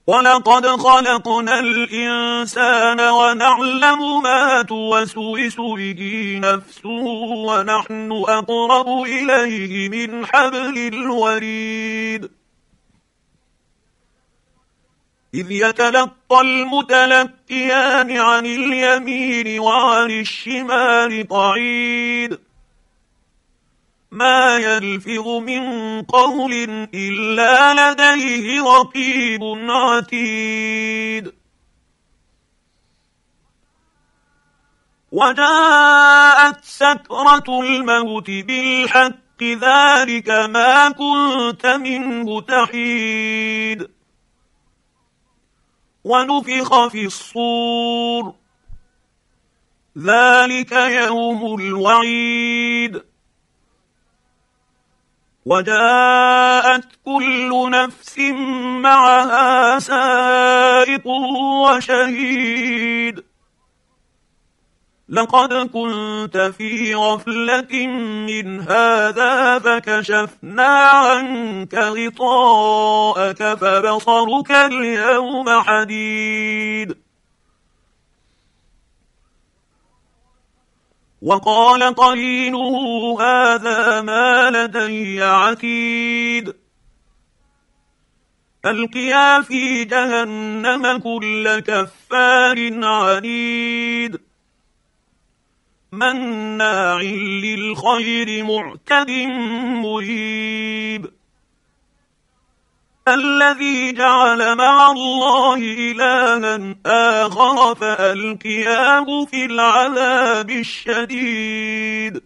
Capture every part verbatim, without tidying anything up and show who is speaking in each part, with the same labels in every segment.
Speaker 1: ولقد خلقنا الإنسان ونعلم ما توسوس به نفسه ونحن أقرب إليه من حبل الوريد إذ يتلقى المتلقيان عن اليمين وعن الشمال قعيد ما يلفظ من قول إلا لديه رقيب عتيد وجاءت سكرة الموت بالحق ذلك ما كنت منه تحيد ونفخ في الصور ذلك يوم الوعيد وجاءت كل نفس معها سائق وشهيد لقد كنت في غفلة من هذا فكشفنا عنك غطاءك فبصرك اليوم حديد وقال قرينه هذا ما لدي عتيد ألقيا في جهنم كل كفار عنيد مناع للخير معتد مريب الذي جعل مع الله إلها آخر فألقياه في العذاب الشديد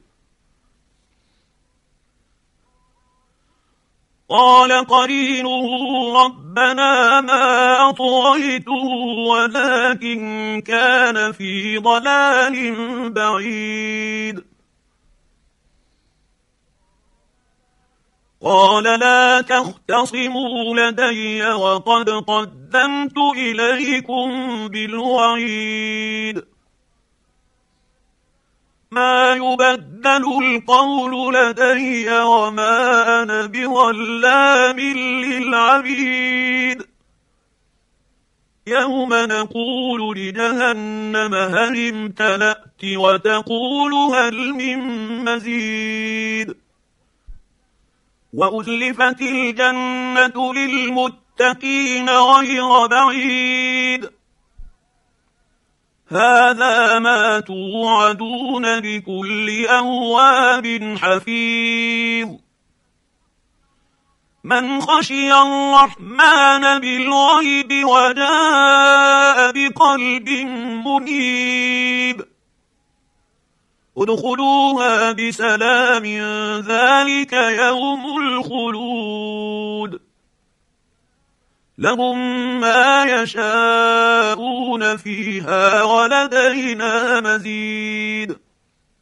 Speaker 1: قال قرينه ربنا ما أطغيته ولكن كان في ضلال بعيد قال لا تختصموا لدي وقد قدمت إليكم بالوعيد ما يبدل القول لدي وما أنا بظلام للعبيد يوم نقول لجهنم هل امتلأت وتقول هل من مزيد وأزلفت الجنة للمتقين غير بعيد هذا ما توعدون لكل أواب حفيظ من خشي الرحمن بالغيب وجاء بقلب منيب ادخلوها بسلام ذلك يوم الخلود لهم ما يشاءون فيها ولدينا مزيد